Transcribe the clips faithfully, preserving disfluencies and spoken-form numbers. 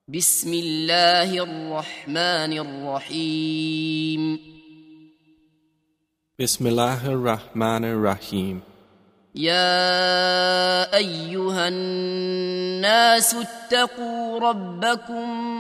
بسم الله الرحمن الرحيم بسم الله الرحمن الرحيم يا أيها الناس اتقوا ربكم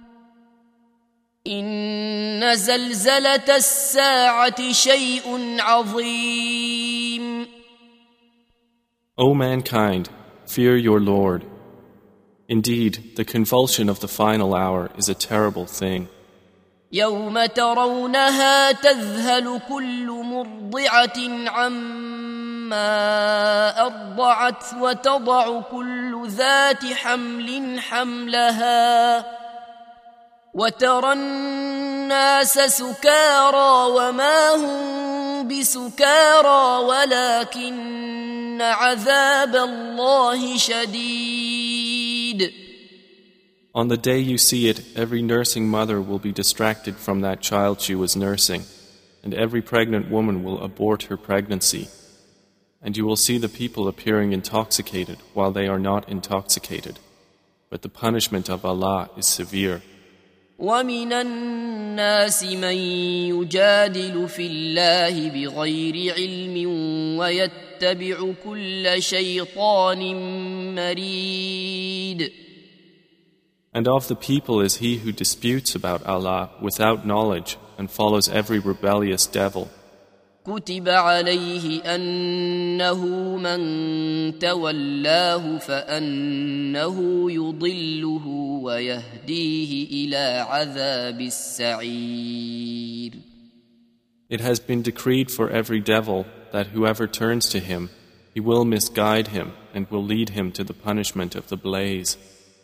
إن زلزلة الساعة شيء عظيم. O mankind, fear your Lord. Indeed, the convulsion of the final hour is a terrible thing. يوم ترونها تذهل كل مرضعة عما أرضعت وتضع كل ذات حمل حملها وترى الناس سكارى وما هم بسكارى ولكن عذاب الله شديد. On the day you see it, every nursing mother will be distracted from that child she was nursing, and every pregnant woman will abort her pregnancy. And you will see the people appearing intoxicated while they are not intoxicated. But the punishment of Allah is severe. وَمِنَ النَّاسِ مَن يُجَادِلُ فِي اللَّهِ بِغَيْرِ عِلْمٍ وَيَتَّبِعُ كُلَّ شَيْطَانٍ مَرِيدٍ. And of the people is he who disputes about Allah without knowledge and follows every rebellious devil. كتب عليه أنه من تولاه فأنه يضله ويهديه إلى عذاب السعير. It has been decreed for every devil that whoever turns to him, he will misguide him and will lead him to the punishment of the blaze.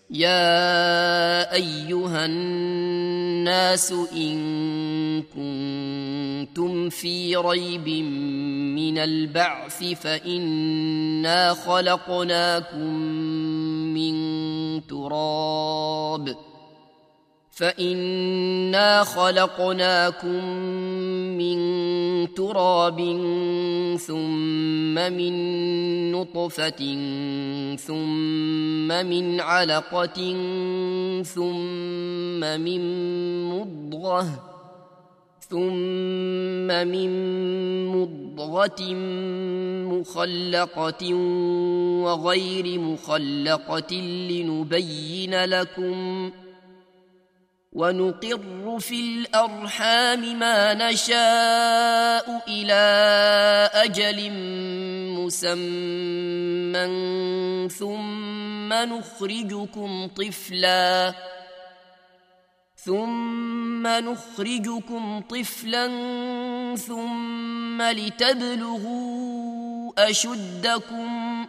يا أيها الناس إن كنتم في ريب من البعث فإنا خلقناكم من تراب فإنا خلقناكم من تراب ثم من نطفة ثم من علقة ثم من مضغة ثم من مضغة مخلقة وغير مخلقة لنبين لكم ونقر في الأرحام ما نشاء إلى أجل مسمى ثم نخرجكم طفلا ثم نخرجكم طفلا ثم لتبلغوا أشدكم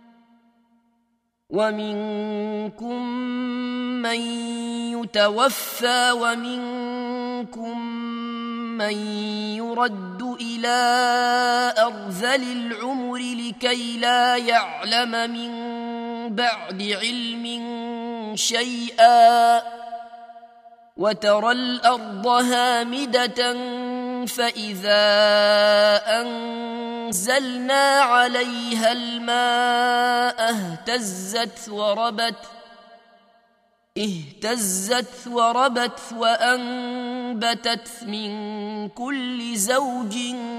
ومنكم من يتوفى ومنكم من يرد إلى أرذل العمر لكي لا يعلم من بعد علم شيئا وترى الأرض هامدة فإذا أنزلنا عليها الماء اهتزت وربت اهتزت وربت وأنبتت من كل زوج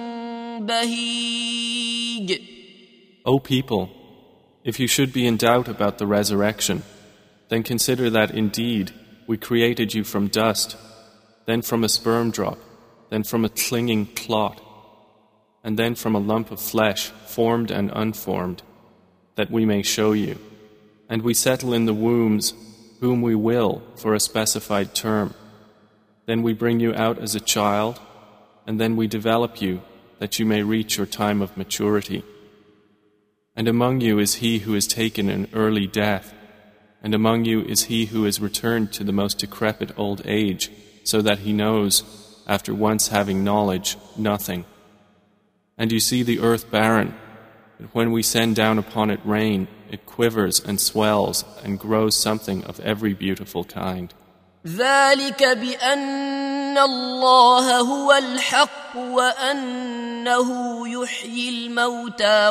بهيج. O people, if you should be in doubt about the resurrection, then consider that indeed we created you from dust, then from a sperm drop, then from a clinging clot, and then from a lump of flesh, formed and unformed, that we may show you. And we settle in the wombs whom we will for a specified term. Then we bring you out as a child, and then we develop you that you may reach your time of maturity. And among you is he who is taken an early death, and among you is he who is returned to the most decrepit old age, so that he knows, after once having knowledge, nothing. And you see the earth barren, but when we send down upon it rain, it quivers and swells and grows something of every beautiful kind. ذلك بأن الله هو الحق وأنه يحيي الموتى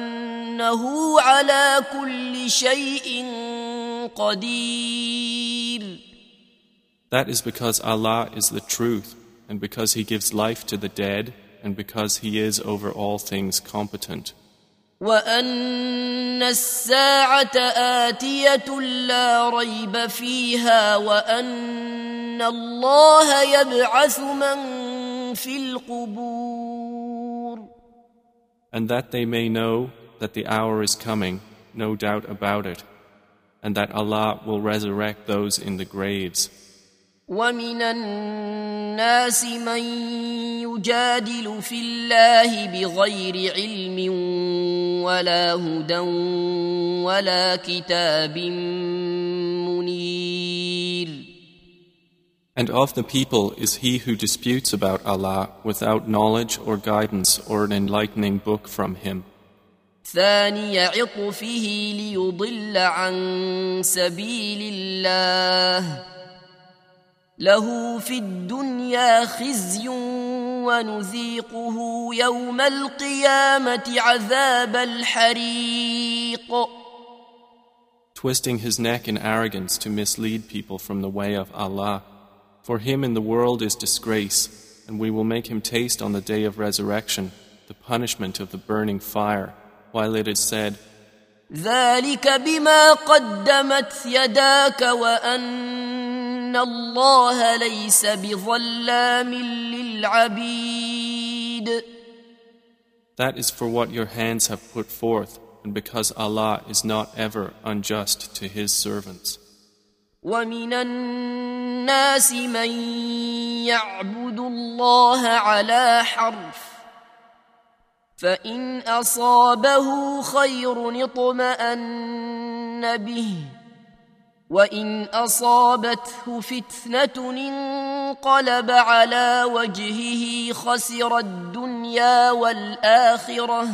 وأنه على كل شيء قدير. That is because Allah is the truth, and because He gives life to the dead, and because He is over all things competent. وأن الساعة آتية لا ريب فيها وأن الله يبعث من في القبور. And that they may know that the hour is coming, no doubt about it, and that Allah will resurrect those in the graves. ومن الناس من يجادل في الله بغير علم ولا هدى ولا كتاب منير. And of the people is he who disputes about Allah without knowledge or guidance or an enlightening book from Him. ثاني عطفه ليضل عن سبيل الله له في الدنيا خزي ونذيقه يوم القيامة عذاب الحريق. Twisting his neck in arrogance to mislead people from the way of Allah. For him in the world is disgrace, and we will make him taste on the day of resurrection the punishment of the burning fire, while it is said, ذلك بما قدمت يداك وأن الله ليس بظلام للعبيد. That is for what your hands have put forth, and because Allah is not ever unjust to His servants. ومن الناس من يعبد الله على حرف فإن أصابه خير اطمأن به وإن أصابته فتنة انقلب على وجهه خسر الدنيا والآخرة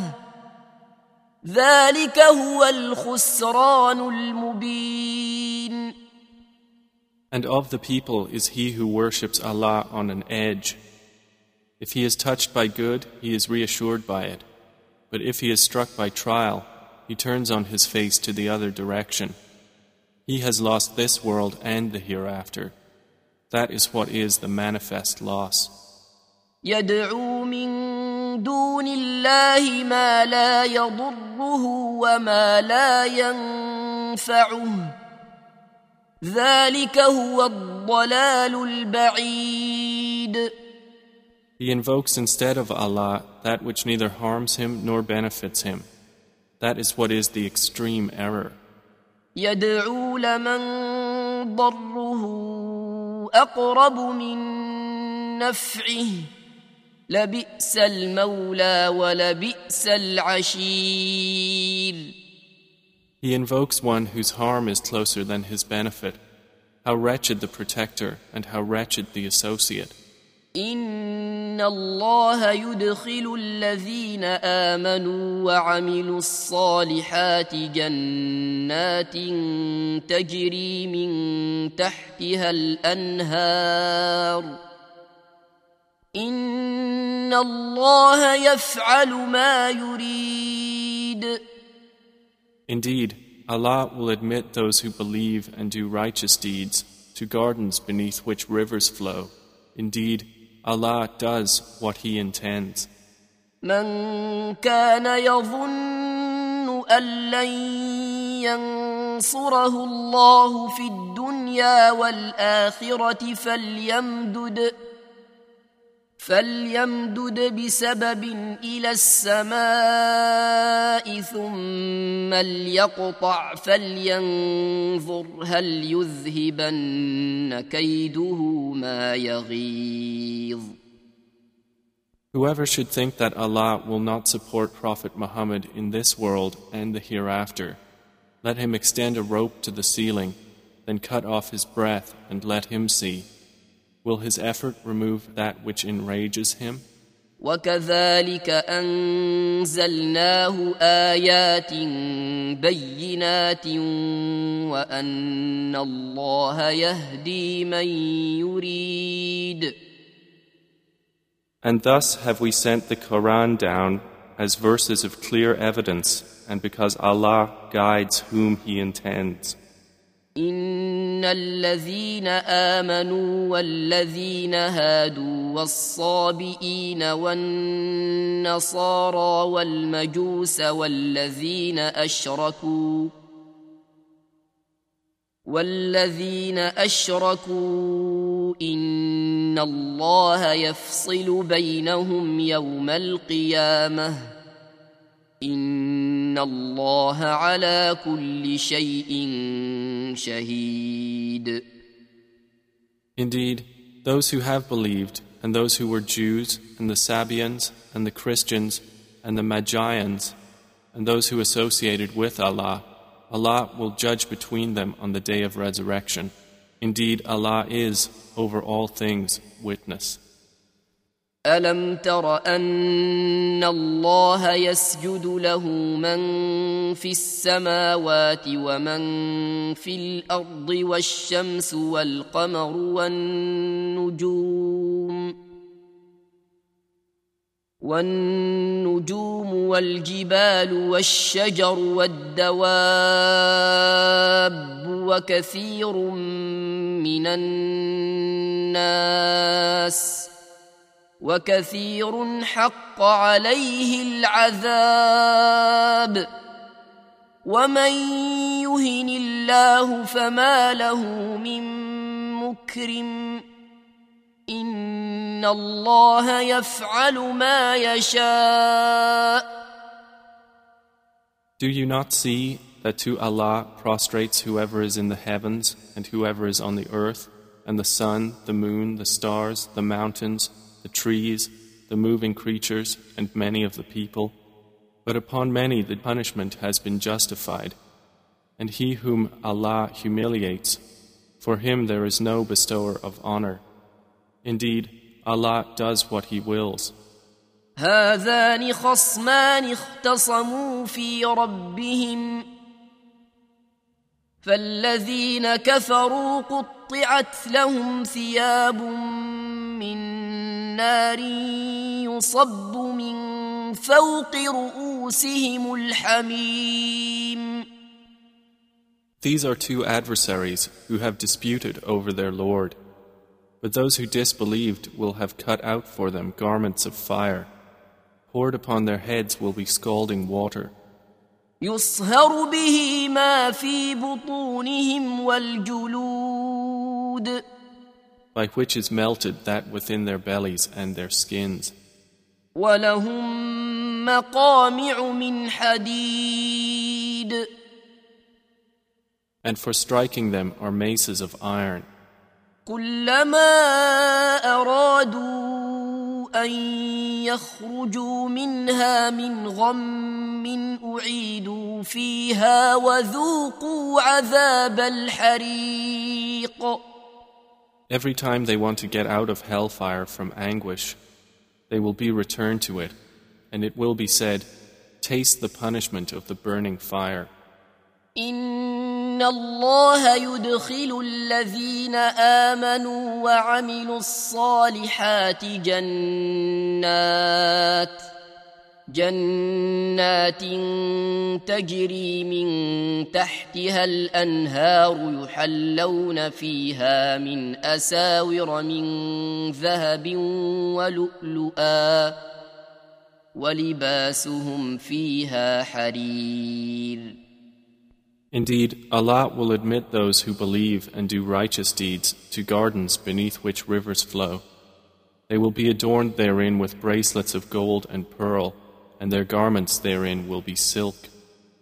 ذلك هو الخسران المبين. And of the people is he who worships Allah on an edge. If he is touched by good, he is reassured by it. But if he is struck by trial, he turns on his face to the other direction. He has lost this world and the hereafter. That is what is the manifest loss. يدعو من دون الله ما لا يضره وما لا ينفعه ذلك هو الضلال البعيد. He invokes instead of Allah that which neither harms him nor benefits him. That is what is the extreme error. يدعو لمن ضره أقرب من نفعه لبئس المولى ولبئس العشير. He invokes one whose harm is closer than his benefit. How wretched the protector and how wretched the associate. إن الله يدخل الذين آمنوا وعملوا الصالحات جنات تجري من تحتها الأنهار إن الله يفعل ما يريد. Indeed, Allah will admit those who believe and do righteous deeds to gardens beneath which rivers flow. Indeed, Allah does what He intends. من كان يظن أن لن ينصره الله في الدنيا والآخرة فليمدد فليمدد بسبب إلى السماء ثم ليقطع فلينظر هل يذهبن كيده ما يغيظ. Whoever should think that Allah will not support Prophet Muhammad in this world and the hereafter, let him extend a rope to the ceiling, then cut off his breath and let him see. Will his effort remove that which enrages him? وكذلك أنزلناه آيات بينات وأن الله يهدي من يريد. And thus have we sent the Quran down as verses of clear evidence, and because Allah guides whom He intends. إن الذين آمنوا والذين هادوا والصابئين والنصارى والمجوس والذين أشركوا والذين أشركوا إن الله يفصل بينهم يوم القيامة إن الله على كل شيء شهيد. Indeed, those who have believed, and those who were Jews, and the Sabians, and the Christians, and the Magians, and those who associated with Allah, Allah will judge between them on the day of resurrection. Indeed, Allah is, over all things, witness. ألم تر أن الله يسجد له من في السماوات ومن في الأرض والشمس والقمر والنجوم والنجوم والجبال والشجر والدواب وكثير من الناس وكثير حق عليه العذاب ومن يهن الله فما له من مكرم إن الله يفعل ما يشاء. Do you not see that to Allah prostrates whoever is in the heavens and whoever is on the earth, and the sun, the moon, the stars, the mountains, the trees, the moving creatures, and many of the people? But upon many the punishment has been justified. And he whom Allah humiliates, for him there is no bestower of honor. Indeed, Allah does what He wills. هذان خصمان اختصموا في ربهم فالذين كفروا قطعت لهم ثياب من نار يصب من فوق رؤوسهم الحميم. These are two adversaries who have disputed over their Lord. But those who disbelieved will have cut out for them garments of fire. Poured upon their heads will be scalding water. يصهر به ما في بطونهم والجلود. By which is melted that within their bellies and their skins. ولهم مقامع من حديد. And for striking them are maces of iron. كلما أرادوا أن يخرجوا منها من غم أعيدوا فيها وذوقوا عذاب الحريق. Every time they want to get out of hellfire from anguish, they will be returned to it, and it will be said, taste the punishment of the burning fire. إن الله يدخل الذين آمنوا وعملوا الصالحات جنات جنات تجري من تحتها الأنهار يحلون فيها من أساور من ذهب ولؤلؤا ولباسهم فيها حرير. Indeed, Allah will admit those who believe and do righteous deeds to gardens beneath which rivers flow. They will be adorned therein with bracelets of gold and pearl, and their garments therein will be silk.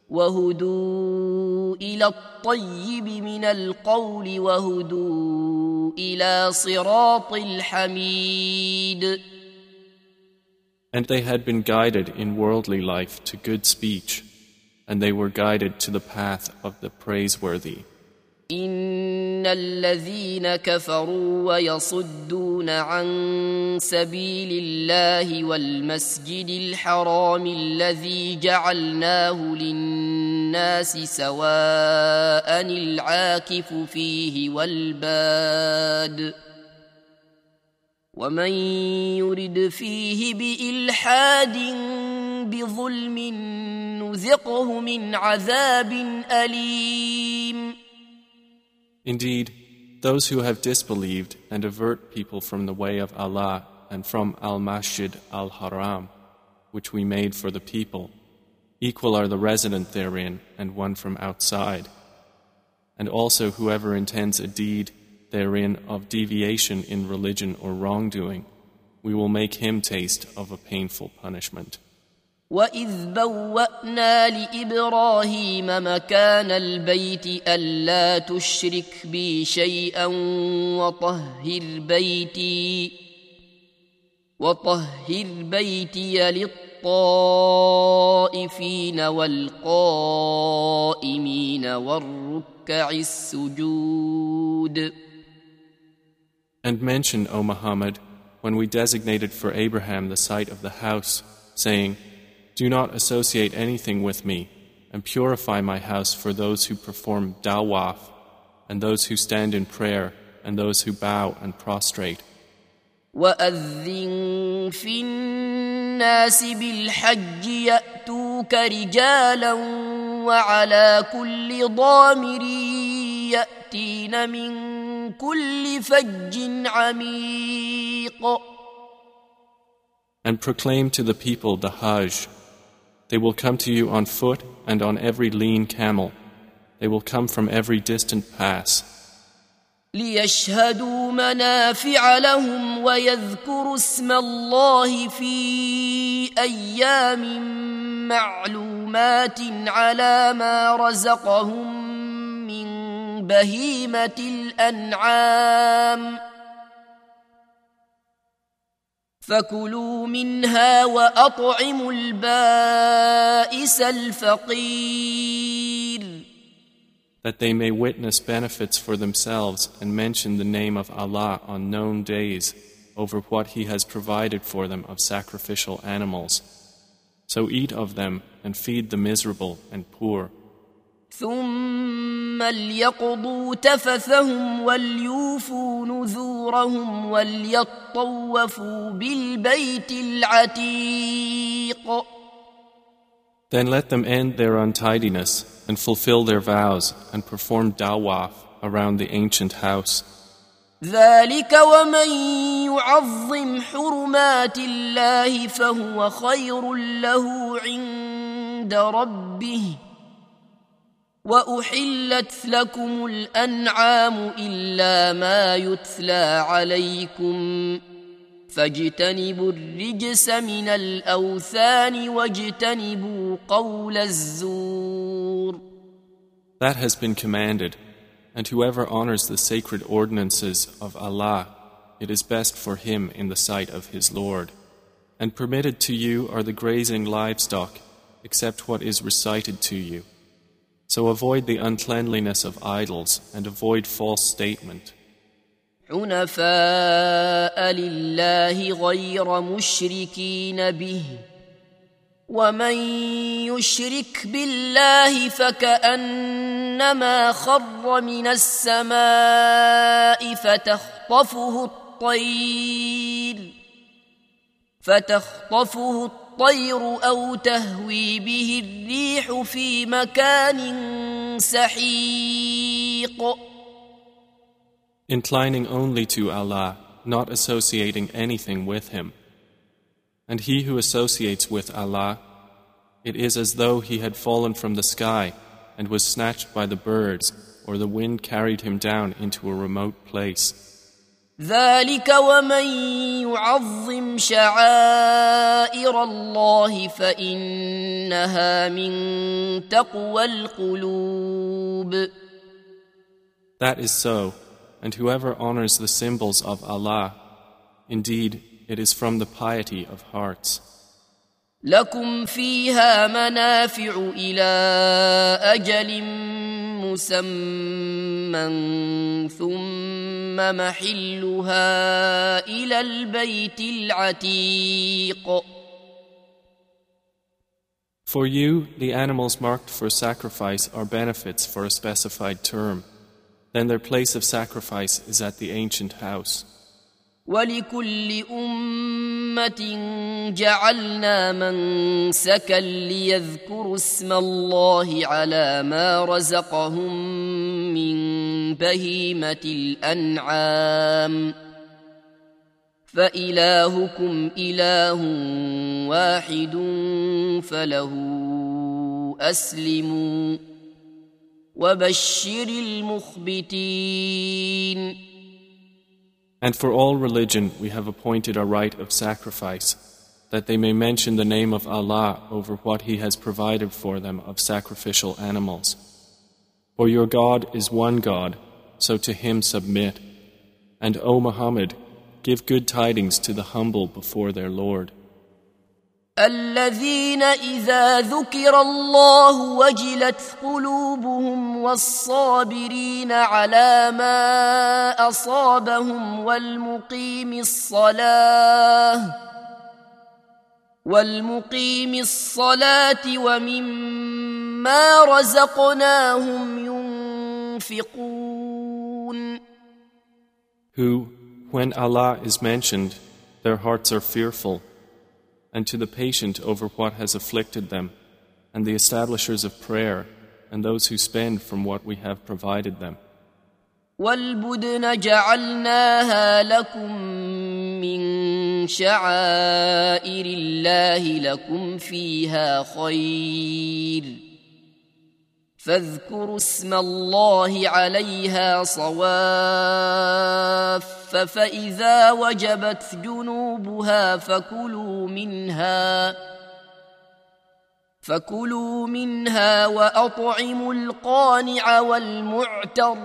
وهدوا إلى الطيب من القول وهدوا إلى صراط الحميد. And they had been guided in worldly life to good speech, and they were guided to the path of the praiseworthy. إن الذين كفروا ويصدون عن سبيل الله والمسجد الحرام الذي جعلناه للناس سواء العاكف فيه والباد ومن يرد فيه بإلحاد بظلم نذقه من عذاب أليم. Indeed, those who have disbelieved and avert people from the way of Allah and from Al-Masjid Al-Haram, which we made for the people, equal are the resident therein and one from outside. And also whoever intends a deed therein of deviation in religion or wrongdoing, we will make him taste of a painful punishment. وَإِذْ بَوَّأْنَا لِإِبْرَاهِيمَ مَكَانَ الْبَيْتِ أَلَّا تُشْرِكْ بِي شَيْئًا وَطَهِّرْ بَيْتِي وَطَهِّرْ بَيْتِيَ لِلطَّائِفِينَ وَالْقَائِمِينَ وَالرُّكَّعِ السُّجُودِ. And mention, O Muhammad, when we designated for Abraham the site of the house, saying, "Do not associate anything with me, and purify my house for those who perform dawaf, and those who stand in prayer, and those who bow and prostrate." وَأَذِّن فِي النَّاسِ بِالْحَجِّ يَأْتُوكَ رِجَالًا وَعَلَى كُلِّ ضَامِرٍ يَأْتِينَ مِنْ كُلِّ فَجٍّ عَمِيقٍ. And proclaim to the people the Hajj. They will come to you on foot and on every lean camel. They will come from every distant pass. لِيَشْهَدُوا مَنَافِعَ لَهُمْ وَيَذْكُرُوا اسْمَ اللَّهِ فِي أَيَّامٍ مَّعْلُومَاتٍ عَلَى مَا رَزَقَهُم مِّن بَهِيمَةِ الْأَنْعَامِ فَكُلُوا مِنْهَا وَأَطْعِمُوا الْبَائِسَ الْفَقِيرَ. That they may witness benefits for themselves and mention the name of Allah on known days over what He has provided for them of sacrificial animals. So eat of them and feed the miserable and poor. ثُمَّ لْيَقْضُوا تَفَثَهُمْ وَلْيُوفُوا نُذُورَهُمْ وَلْيَطَّوَّفُوا بِالْبَيْتِ الْعَتِيقِ. Then let them end their untidiness and fulfill their vows and perform dawaf around the ancient house. ذَلِكَ وَمَنْ يُعَظِّمْ حُرُمَاتِ اللَّهِ فَهُوَ خَيْرٌ لَهُ عِنْدَ رَبِّهِ وَأُحِلَّتْ لَكُمُ الْأَنْعَامُ إِلَّا مَا يُتْلَى عَلَيْكُمْ فَاجْتَنِبُوا الرِّجْسَ مِنَ الْأَوْثَانِ وَاجْتَنِبُوا قَوْلَ الزُّورِ. That has been commanded, and whoever honors the sacred ordinances of Allah, it is best for him in the sight of his Lord. And permitted to you are the grazing livestock, except what is recited to you. So avoid the uncleanliness of idols and avoid false statement. حُنَفَاءَ لِلَّهِ غَيْرَ مُشْرِكِينَ بِهِ وَمَنْ يُشْرِكْ بِاللَّهِ فَكَأَنَّمَا خَرَّ مِنَ السَّمَاءِ فَتَخْطَفُهُ الطَّيْرُ فَتَخْطَفُهُ الطَّيْرُ أَوْ تَهْوِي بِهِ الرِّيحُ فِي مَكَانٍ سَحِيقٍ. Inclining only to Allah, not associating anything with Him. And he who associates with Allah, it is as though he had fallen from the sky and was snatched by the birds, or the wind carried him down into a remote place. ذَلِكَ وَمَنْ يُعَظِّمْ شَعَائِرَ اللَّهِ فَإِنَّهَا مِنْ تَقْوَى الْقُلُوبِ. That is so, and whoever honors the symbols of Allah, indeed, it is from the piety of hearts. لَكُمْ فِيهَا مَنَافِعُ إِلَى أَجَلٍ مُّسَمًّى ثُمَّ مَحِلُّهَا إِلَى الْبَيْتِ الْعَتِيقِ. For you, the animals marked for sacrifice are benefits for a specified term. Then their place of sacrifice is at the ancient house. وَلِكُلِّ أُمَّةٍ جَعَلْنَا مَنسَكًا لِيَذْكُرُوا اسْمَ اللَّهِ عَلَى مَا رَزَقَهُم مِّن بهيمة الأنعام فإلهكم إله واحد فله أسلموا وبشر المخبتين. And for all religion we have appointed a rite of sacrifice, that they may mention the name of Allah over what He has provided for them of sacrificial animals. For your God is one God, so to Him submit. And O Muhammad, give good tidings to the humble before their Lord. الذين إذا ذكر الله وجلت قلوبهم والصابرين على ما أصابهم والمقيم الصلاة والمقيم الصلاة ومما رزقناهم ينفقون. Who, when Allah is mentioned, their hearts are fearful, and to the patient over what has afflicted them, and the establishers of prayer, and those who spend from what we have provided them. وَالْبُدْنَ جَعَلْنَاهَا لَكُم مِّن شَعَائِرِ اللَّهِ لَكُمْ فِيهَا خَيْرٌ فاذكروا اسم الله عليها صواف فإذا وجبت جنوبها فكلوا منها فكلوا منها وأطعموا القانع والمعتر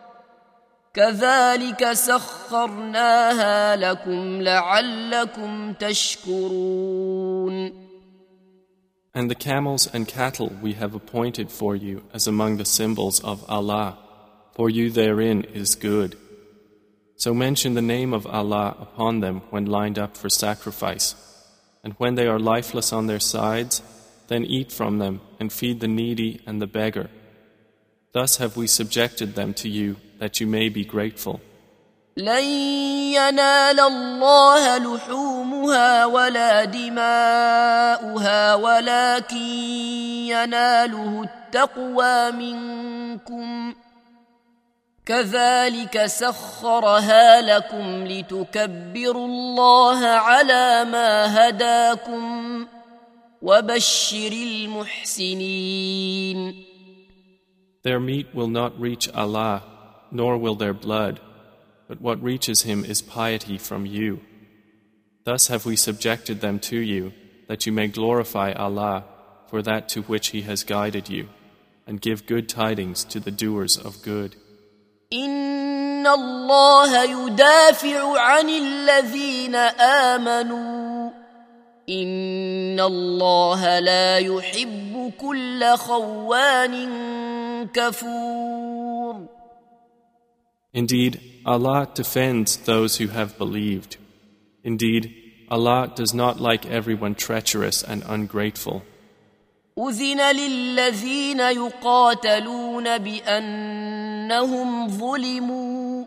كذلك سخرناها لكم لعلكم تشكرون. And the camels and cattle we have appointed for you as among the symbols of Allah, for you therein is good. So mention the name of Allah upon them when lined up for sacrifice, and when they are lifeless on their sides, then eat from them and feed the needy and the beggar. Thus have we subjected them to you that you may be grateful. لن ينال الله لحومها ولا دماؤها ولكن يناله التقوى منكم كذلك سخرها لكم لتكبروا الله على ما هداكم وبشر المحسنين. Their meat will not reach Allah, nor will their blood, but what reaches Him is piety from you. Thus have we subjected them to you, that you may glorify Allah for that to which He has guided you, and give good tidings to the doers of good. إن الله يدافع عن الذين آمنوا إن الله لا يحب كل خوان كفور. Indeed, Allah defends those who have believed. Indeed, Allah does not like everyone treacherous and ungrateful. أذن للذين يقاتلون بأنهم ظلموا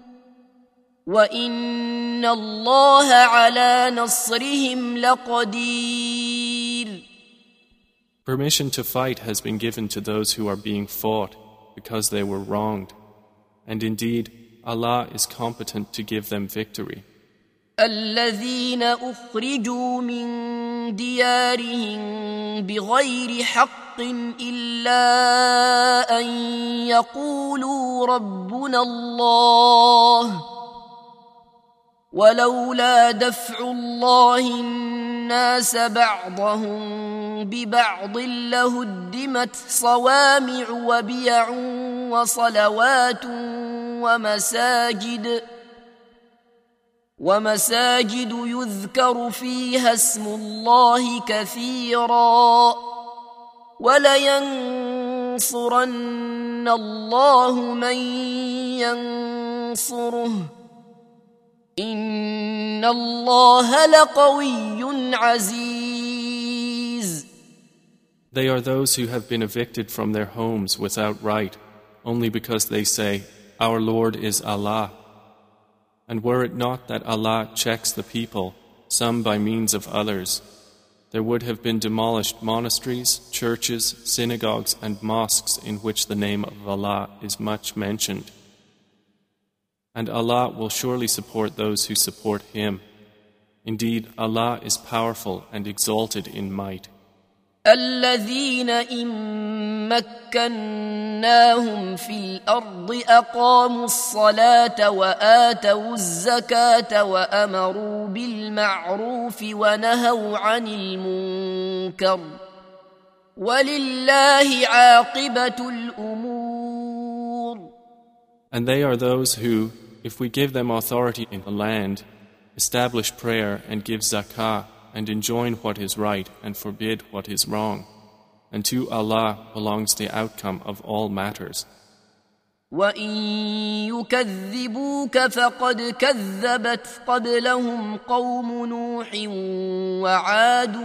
وإن الله على نصرهم لقدير. Permission to fight has been given to those who are being fought because they were wronged. And indeed, Allah is competent to give them victory. الذين أخرجوا من ديارهم بغير حق إلا أن يقولوا ربنا الله ولولا دفع الله الناس بعضهم ببعض لهدمت صوامع وبيع وصلوات ومساجد ومساجد يذكر فيها اسم الله كثيرا ولينصرن الله من ينصره إن الله لقوي عزيز. They are those who have been evicted from their homes without right, only because they say, Our Lord is Allah. And were it not that Allah checks the people, some by means of others, there would have been demolished monasteries, churches, synagogues and mosques in which the name of Allah is much mentioned. And Allah will surely support those who support Him. Indeed, Allah is powerful and exalted in might. الذين إن مكناهم في الأرض أقاموا الصلاة وآتوا الزكاة وأمروا بالمعروف ونهوا عن المنكر ولله عاقبة الأمور. And they are those who, if we give them authority in the land, establish prayer and give zakah and enjoin what is right and forbid what is wrong. And to Allah belongs the outcome of all matters. وَإِن يُكَذِّبُوكَ فَقَدْ كَذَّبَتْ قَبْلَهُمْ قَوْمُ نُوحٍ وَعَادٌ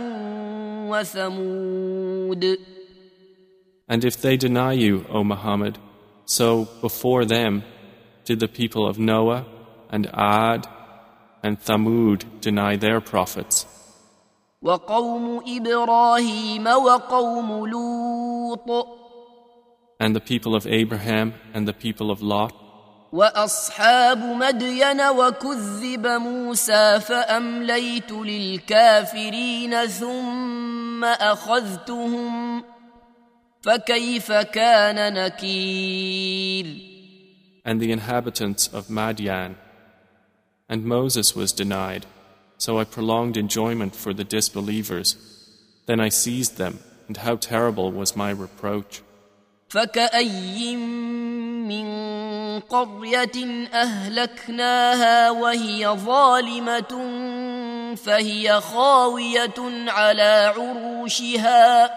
وَثَمُودُ. And if they deny you, O Muhammad, so before them did the people of Noah and Ad and Thamud deny their prophets. وَقَوْمُ إِبْرَاهِيمَ وَقَوْمُ لُوطٍ. And the people of Abraham and the people of Lot. وَأَصْحَابُ مَدْيَنَ وَكُذِّبَ مُوسَى فَأَمْلَيْتُ لِلْكَافِرِينَ ثُمَّ أَخَذْتُهُمْ فَكَيْفَ كَانَ نَكِيرِ. And the inhabitants of Madian. And Moses was denied, so I prolonged enjoyment for the disbelievers. Then I seized them, and how terrible was my reproach. فَكَأَيٍّ مِّن قَرْيَةٍ أَهْلَكْنَاهَا وَهِيَ ظَالِمَةٌ فَهِيَ خَاوِيَةٌ عَلَى عُرُوشِهَا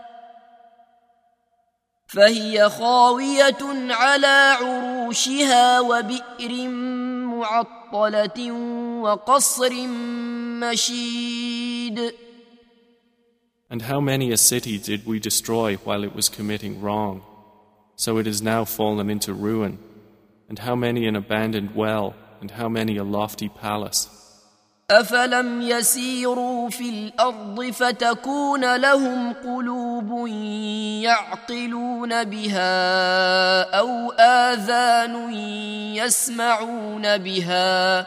فهي خاوية على عروشها وبئر معطلة وقصر مشيد. And how many a city did we destroy while it was committing wrong? So it is now fallen into ruin. And how many an abandoned well, and how many a lofty palace. أفلم يسيروا في الأرض فتكون لهم قلوب يعقلون بها أو آذان يسمعون بها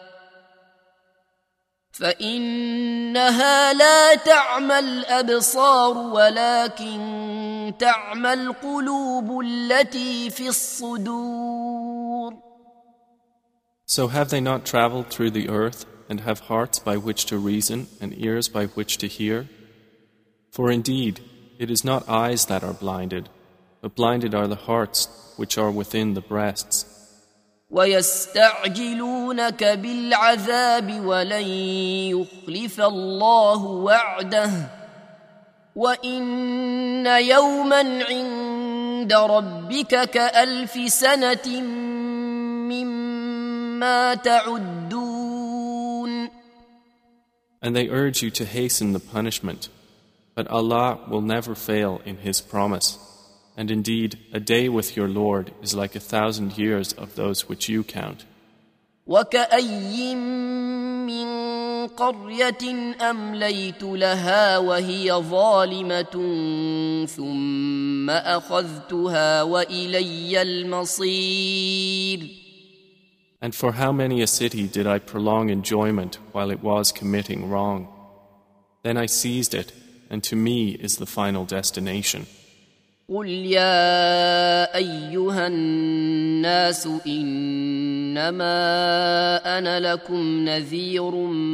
فإنها لا تعمى الأبصار ولكن تعمى القلوب التي في الصدور. So have they not traveled through the earth and have hearts by which to reason and ears by which to hear? For indeed, it is not eyes that are blinded, but blinded are the hearts which are within the breasts. وَيَسْتَعْجِلُونَكَ بِالْعَذَابِ وَلَنْ يُخْلِفَ اللَّهُ وَعْدَهُ وَإِنَّ يَوْمًا عِندَ رَبِّكَ كَأَلْفِ سَنَةٍ مِّمَّا تَعُدُّونَ. And they urge you to hasten the punishment, but Allah will never fail in His promise. And indeed, a day with your Lord is like a thousand years of those which you count. وَكَأَيٍّ مِّن قَرْيَةٍ أَمْلَيْتُ لَهَا وَهِيَ ظَالِمَةٌ ثُمَّ أَخَذْتُهَا وَإِلَيَّ الْمَصِيرُ. And for how many a city did I prolong enjoyment while it was committing wrong? Then I seized it, and to me is the final destination. قُلْ يَا أَيُّهَا النَّاسُ إِنَّمَا أَنَا لَكُمْ نَذِيرٌ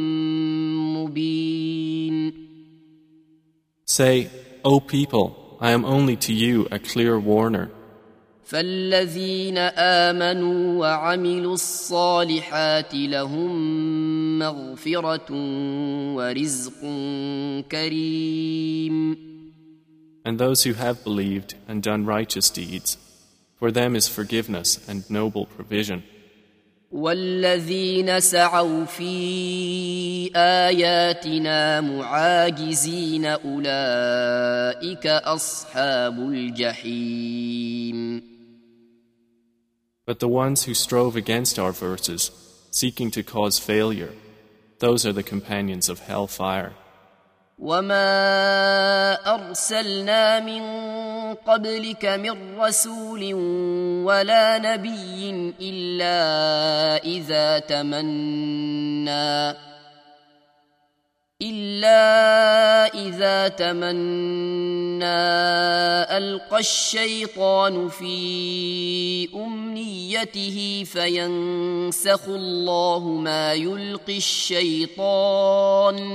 مُبِينٌ. Say, O people, I am only to you a clear warner. فَالَّذِينَ آمَنُوا وَعَمِلُوا الصَّالِحَاتِ لَهُم مَّغْفِرَةٌ وَرِزْقٌ كَرِيمٌ. And those who have believed and done righteous deeds, for them is forgiveness and noble provision. وَالَّذِينَ سَعَوْا فِي آيَاتِنَا مُعَاجِزِينَ أُولَئِكَ أَصْحَابُ الْجَحِيمِ. But the ones who strove against our verses, seeking to cause failure, those are the companions of hellfire. وَمَا أَرْسَلْنَا مِن قبلك من رسول ولا نبي إلا إذا تمنى إلا إذا تمنى ألقى الشيطان في أمنيته فينسخ الله ما يلقي الشيطان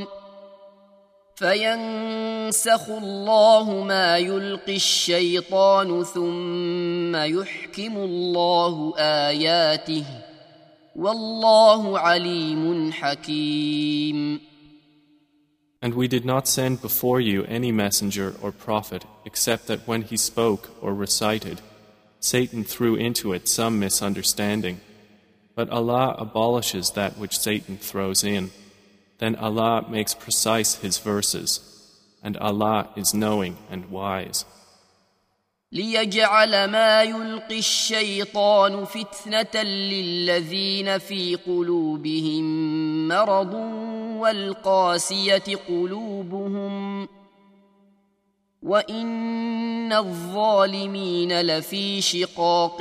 فينسخ الله ما يلقي الشيطان ثم يحكم الله آياته والله عليم حكيم. And we did not send before you any messenger or prophet except that when he spoke or recited, Satan threw into it some misunderstanding. But Allah abolishes that which Satan throws in. Then Allah makes precise His verses, and Allah is knowing and wise. ليجعل ما يلقي الشيطان فتنة للذين في قلوبهم مرض والقاسية قلوبهم وإن الظالمين لفي شقاق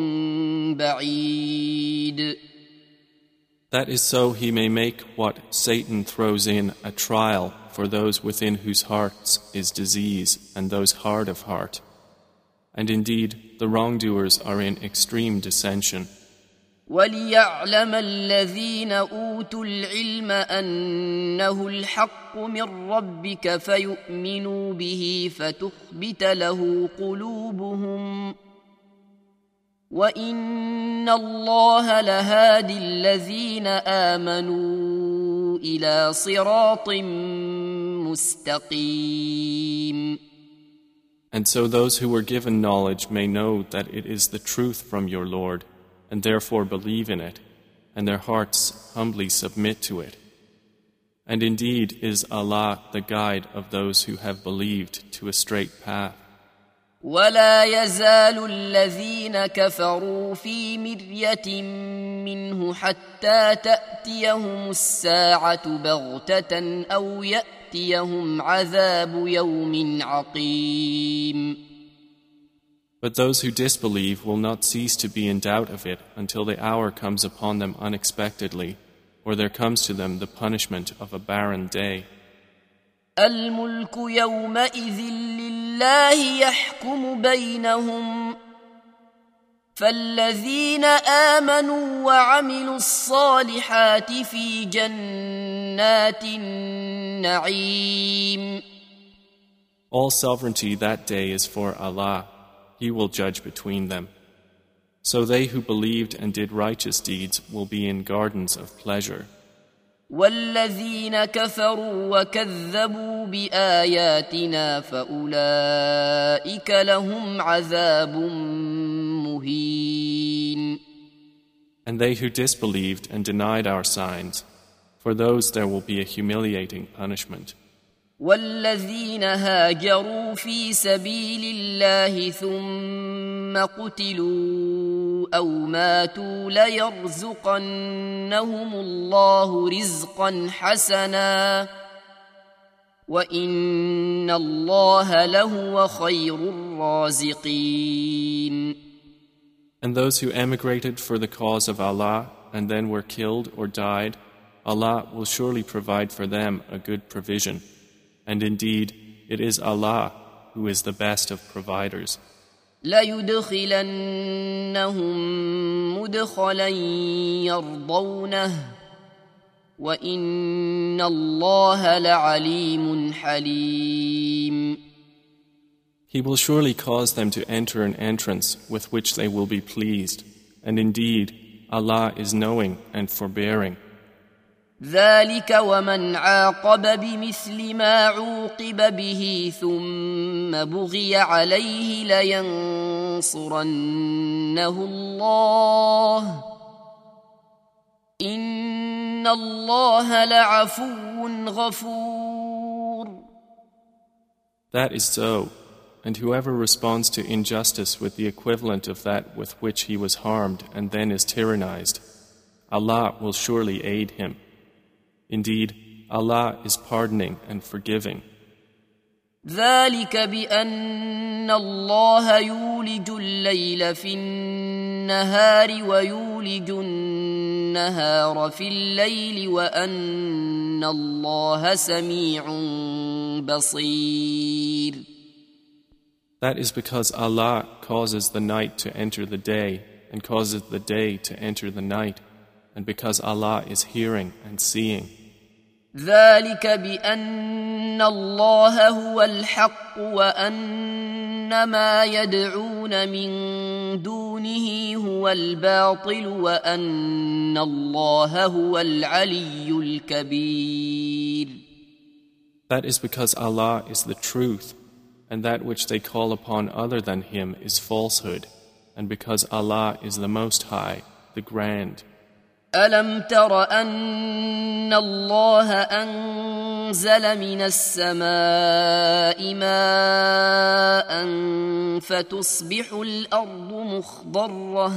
بعيد. That is so he may make what Satan throws in a trial for those within whose hearts is disease and those hard of heart. And indeed, the wrongdoers are in extreme dissension. وَلِيَعْلَمَ الَّذِينَ أُوتُوا الْعِلْمَ أَنَّهُ الْحَقُّ مِنْ رَبِّكَ فَيُؤْمِنُوا بِهِ فَتُخْبِتَ لَهُ قُلُوبُهُمْ وَإِنَّ اللَّهَ لَهَادِي الَّذِينَ آمَنُوا إِلَى صِرَاطٍ مُسْتَقِيمٍ. And so those who were given knowledge may know that it is the truth from your Lord, and therefore believe in it, and their hearts humbly submit to it. And indeed is Allah the guide of those who have believed to a straight path. ولا يزال الذين كفروا في مرية منه حتى تأتيهم الساعة بغتة أو يأتيهم عذاب يوم عقيم. But those who disbelieve will not cease to be in doubt of it until the hour comes upon them unexpectedly, or there comes to them the punishment of a barren day. الملك يومئذ لله يحكم بينهم فالذين آمنوا وعملوا الصالحات في جنات النعيم. All sovereignty that day is for Allah. He will judge between them. So they who believed and did righteous deeds will be in gardens of pleasure. والذين كفروا وكذبوا بآياتنا فأولئك لهم عذاب مهين. And they who disbelieved and denied our signs, for those there will be a humiliating punishment. والذين هاجروا في سبيل الله ثم قتلوا أو ماتوا ليرزقنهم الله رزقا حسنا وإن الله لهو خير الرازقين. And those who emigrated for the cause of Allah and then were killed or died, Allah will surely provide for them a good provision. And indeed, it is Allah who is the best of providers. لَيُدْخِلَنَّهُمْ مُدْخَلًا يَرْضَوْنَهُ وَإِنَّ اللَّهَ لَعَلِيمٌ حَلِيمٌ. He will surely cause them to enter an entrance with which they will be pleased. And indeed, Allah is knowing and forbearing. ذلك ومن عاقب بمثل ما عوقب به ثم بغي عليه لينصرنه الله إن الله لعفو غفور. That is so, and whoever responds to injustice with the equivalent of that with which he was harmed and then is tyrannized, Allah will surely aid him. Indeed, Allah is pardoning and forgiving. ذلك بأن الله يولج الليل في النهار ويولج النهار في الليل وأن الله سميع بصير. That is because Allah causes the night to enter the day and causes the day to enter the night, and because Allah is hearing and seeing. ذلك بأن الله هو الحق وأن ما يدعون من دونه هو الباطل وأن الله هو العلي الكبير. That is because Allah is the truth, and that which they call upon other than Him is falsehood, and because Allah is the Most High, the Grand. ألم تر أن الله أنزل من السماء ماء فتصبح الأرض مخضرة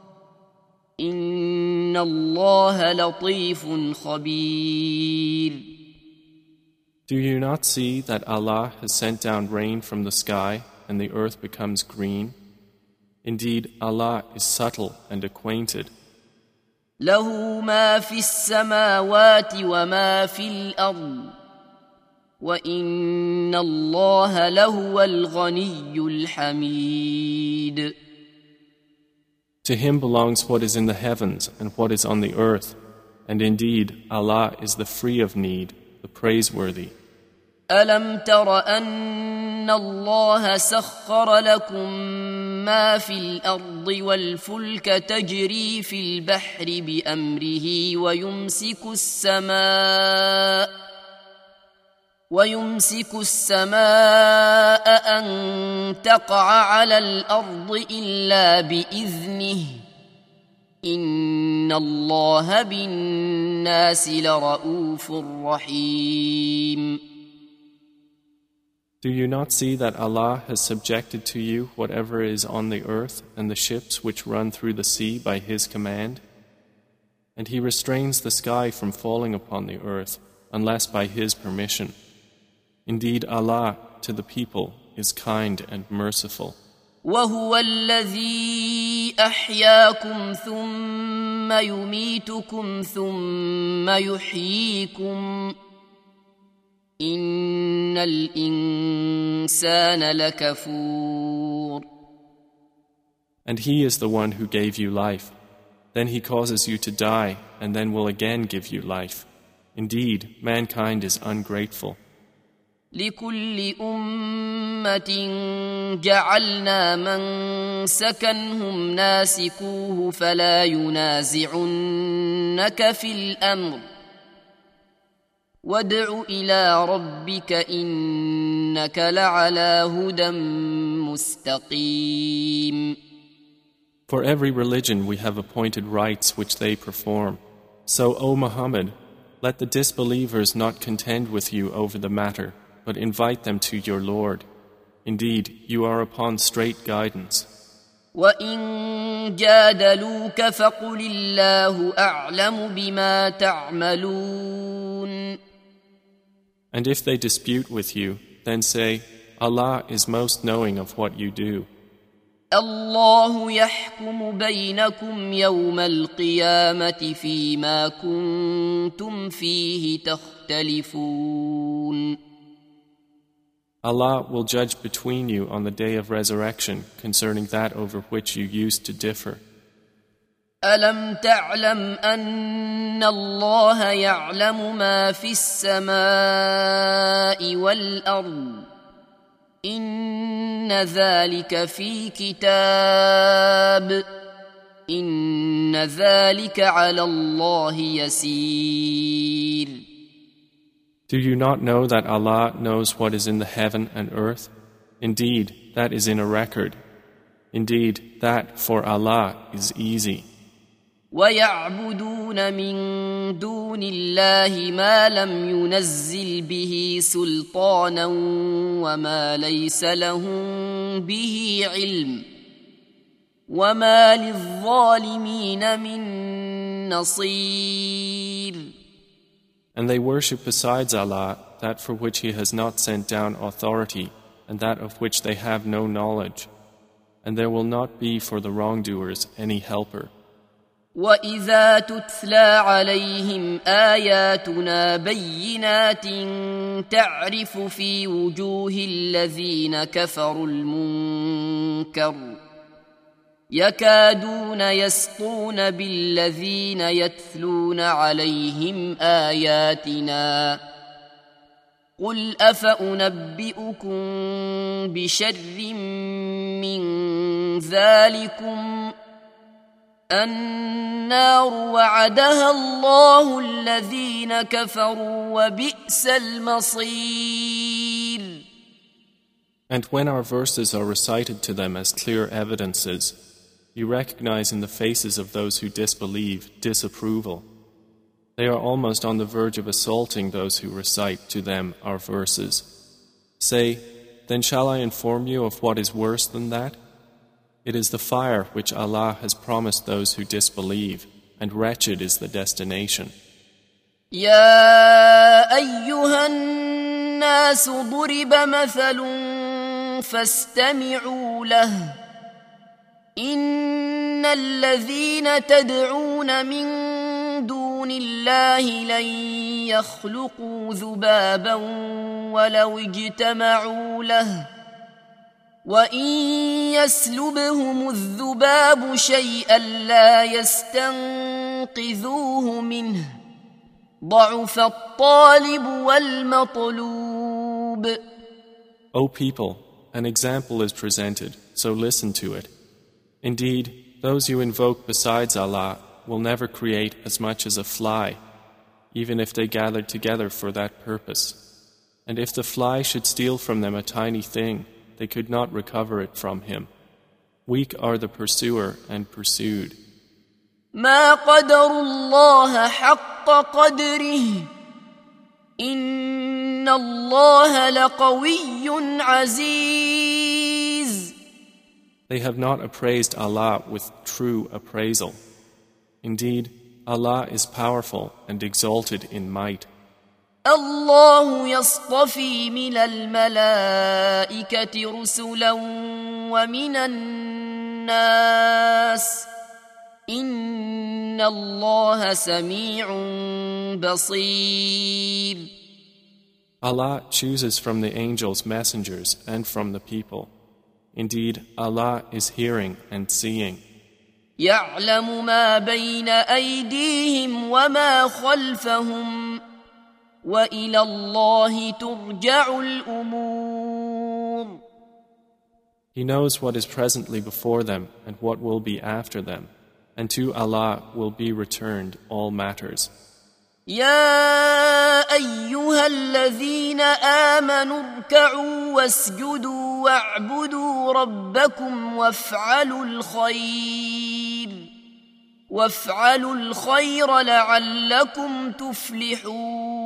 إن الله لطيف خبير. Do you not see that Allah has sent down rain from the sky and the earth becomes green? Indeed, Allah is subtle and acquainted. له ما في السماوات وما في الأرض وإن الله لهو الغني الحميد. To Him belongs what is in the heavens and what is on the earth, and indeed Allah is the free of need, the praiseworthy. ألم تر أن الله سخر لكم ما في الأرض والفلك تجري في البحر بأمره ويمسك السماء ويمسك السماء أن تقع على الأرض إلا بإذنه إن الله بالناس لرؤوف رحيم. Do you not see that Allah has subjected to you whatever is on the earth and the ships which run through the sea by His command? And He restrains the sky from falling upon the earth unless by His permission. Indeed, Allah to the people is kind and merciful. وهو الذي أحياكم ثم يميتكم ثم يحييكم إن الإنسان لكفور. And He is the one who gave you life. Then He causes you to die and then will again give you life. Indeed, mankind is ungrateful. لكل أمة جعلنا من سكنهم ناسكوه فلا ينازعنك في الأمر وادع إلى ربك إنك لعلى هدى مستقيم. For every religion we have appointed rites which they perform. So, O Muhammad, let the disbelievers not contend with you over the matter, but invite them to your Lord. Indeed, you are upon straight guidance. وَإِن جَادَلُوكَ فَقُلِ اللَّهُ أَعْلَمُ بِمَا تَعْمَلُونَ. And if they dispute with you, then say, Allah is most knowing of what you do. الله يحكم بينكم يوم القيامة فيما كنتم فيه تختلفون. Allah will judge between you on the day of resurrection concerning that over which you used to differ. ألم تعلم أن الله يعلم ما في السماء والأرض إن ذلك في كتاب إن ذلك على الله يسير. Do you not know that Allah knows what is in the heaven and earth? Indeed, that is in a record. Indeed, that for Allah is easy. وَيَعْبُدُونَ مِن دُونِ اللَّهِ مَا لَمْ يُنَزِّلْ بِهِ سُلْطَانًا وَمَا لَيْسَ لَهُم بِهِ عِلْمٌ وَمَا لِلظَّالِمِينَ مِن نَّصِيرٍ. And they worship besides Allah that for which He has not sent down authority and that of which they have no knowledge. And there will not be for the wrongdoers any helper. وَإِذَا تُتْلَى عَلَيْهِمْ آيَاتُنَا بَيِّنَاتٍ تَعْرِفُ فِي وُجُوهِ الَّذِينَ كَفَرُوا الْمُنكَرَ يَكَادُونَ يَسْطُونَ بِالَّذِينَ يَتْلُونَ عَلَيْهِمْ آيَاتِنَا قُلْ أَفَأُنَبِّئُكُم بِشَرٍّ مِّن ذَلِكُمْ النار وعدها الله الذين كفروا وبئس المصير. And when our verses are recited to them as clear evidences, you recognize in the faces of those who disbelieve disapproval. They are almost on the verge of assaulting those who recite to them our verses. Say, then shall I inform you of what is worse than that? It is the fire which Allah has promised those who disbelieve, and wretched is the destination. يا أيها الناس ضرب مثل فاستمعوا له إن الذين تدعون من دون الله لن يخلقوا ذبابا ولو اجتمعوا له وَإِن يَسْلُبْهُمُ الذُّبَابُ شَيْئًا لَّا يَسْتَنقِذُوهُ مِنْهُ ضَعُفَ الطَّالِبُ وَالْمَطْلُوبُ. O people, an example is presented, so listen to it. Indeed, those you invoke besides Allah will never create as much as a fly, even if they gathered together for that purpose. And if the fly should steal from them a tiny thing, they could not recover it from him. Weak are the pursuer and pursued. ما قدر الله حق قدره إن الله لقوي عزيز. They have not appraised Allah with true appraisal. Indeed, Allah is powerful and exalted in might. الله يصطفي من الملائكة رسلا ومن الناس إن الله سميع بصير. Allah chooses from the angels messengers and from the people. Indeed, Allah is hearing and seeing. يعلم ما بين أيديهم وما خلفهم وَإِلَى اللَّهِ تُرْجَعُ الْأُمُورُ. He knows what is presently before them and what will be after them, and to Allah will be returned all matters. يَا أَيُّهَا الَّذِينَ آمَنُوا ارْكَعُوا وَاسْجُدُوا وَاعْبُدُوا رَبَّكُمْ وَافْعَلُوا الْخَيْرَ وَافْعَلُوا الْخَيْرَ لَعَلَّكُمْ تُفْلِحُونَ.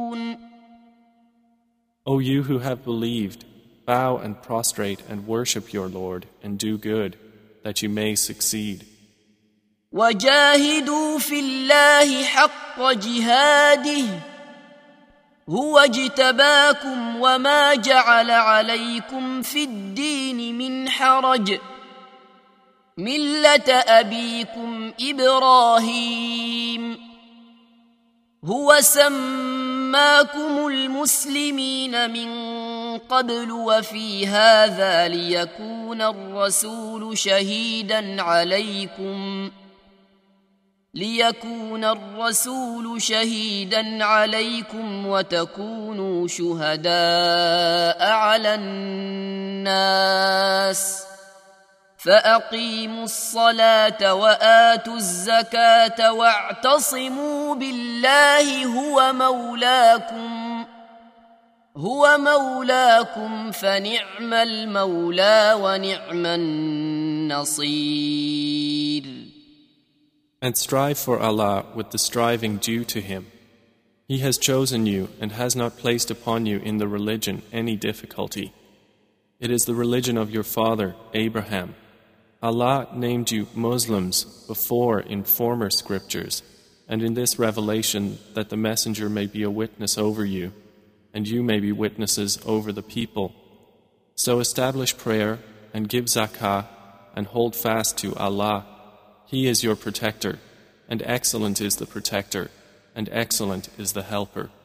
O you who have believed, bow and prostrate and worship your Lord and do good, that you may succeed. وَجَاهِدُوا فِي اللَّهِ حَقَّ جِهَادِهِ هُوَ اجْتَبَاكُمْ وَمَا جَعَلَ عَلَيْكُمْ فِي الدِّينِ مِنْ حَرَجٍ مِلَّةَ أَبِيكُمْ إِبْرَاهِيمَ هُوَ سَمَّاكُمُ الْمُسْلِمِينَ مِنْ قَبْلُ وَفِي هَذَا لِيَكُونَ الرَّسُولُ شَهِيدًا عَلَيْكُمْ لِيَكُونَ الرَّسُولُ شَهِيدًا عَلَيْكُمْ وَتَكُونُوا شُهَدَاءَ عَلَى النَّاسِ فأقيموا الصلاة وآتوا الزكاة واعتصموا بالله هو مولاكم هو مولاكم فنعم المولى ونعم النصير. And strive for Allah with the striving due to Him. He has chosen you and has not placed upon you in the religion any difficulty. It is the religion of your father, Abraham. Allah named you Muslims before in former scriptures, and in this revelation that the Messenger may be a witness over you, and you may be witnesses over the people. So establish prayer and give zakah and hold fast to Allah. He is your protector, and excellent is the protector, and excellent is the helper.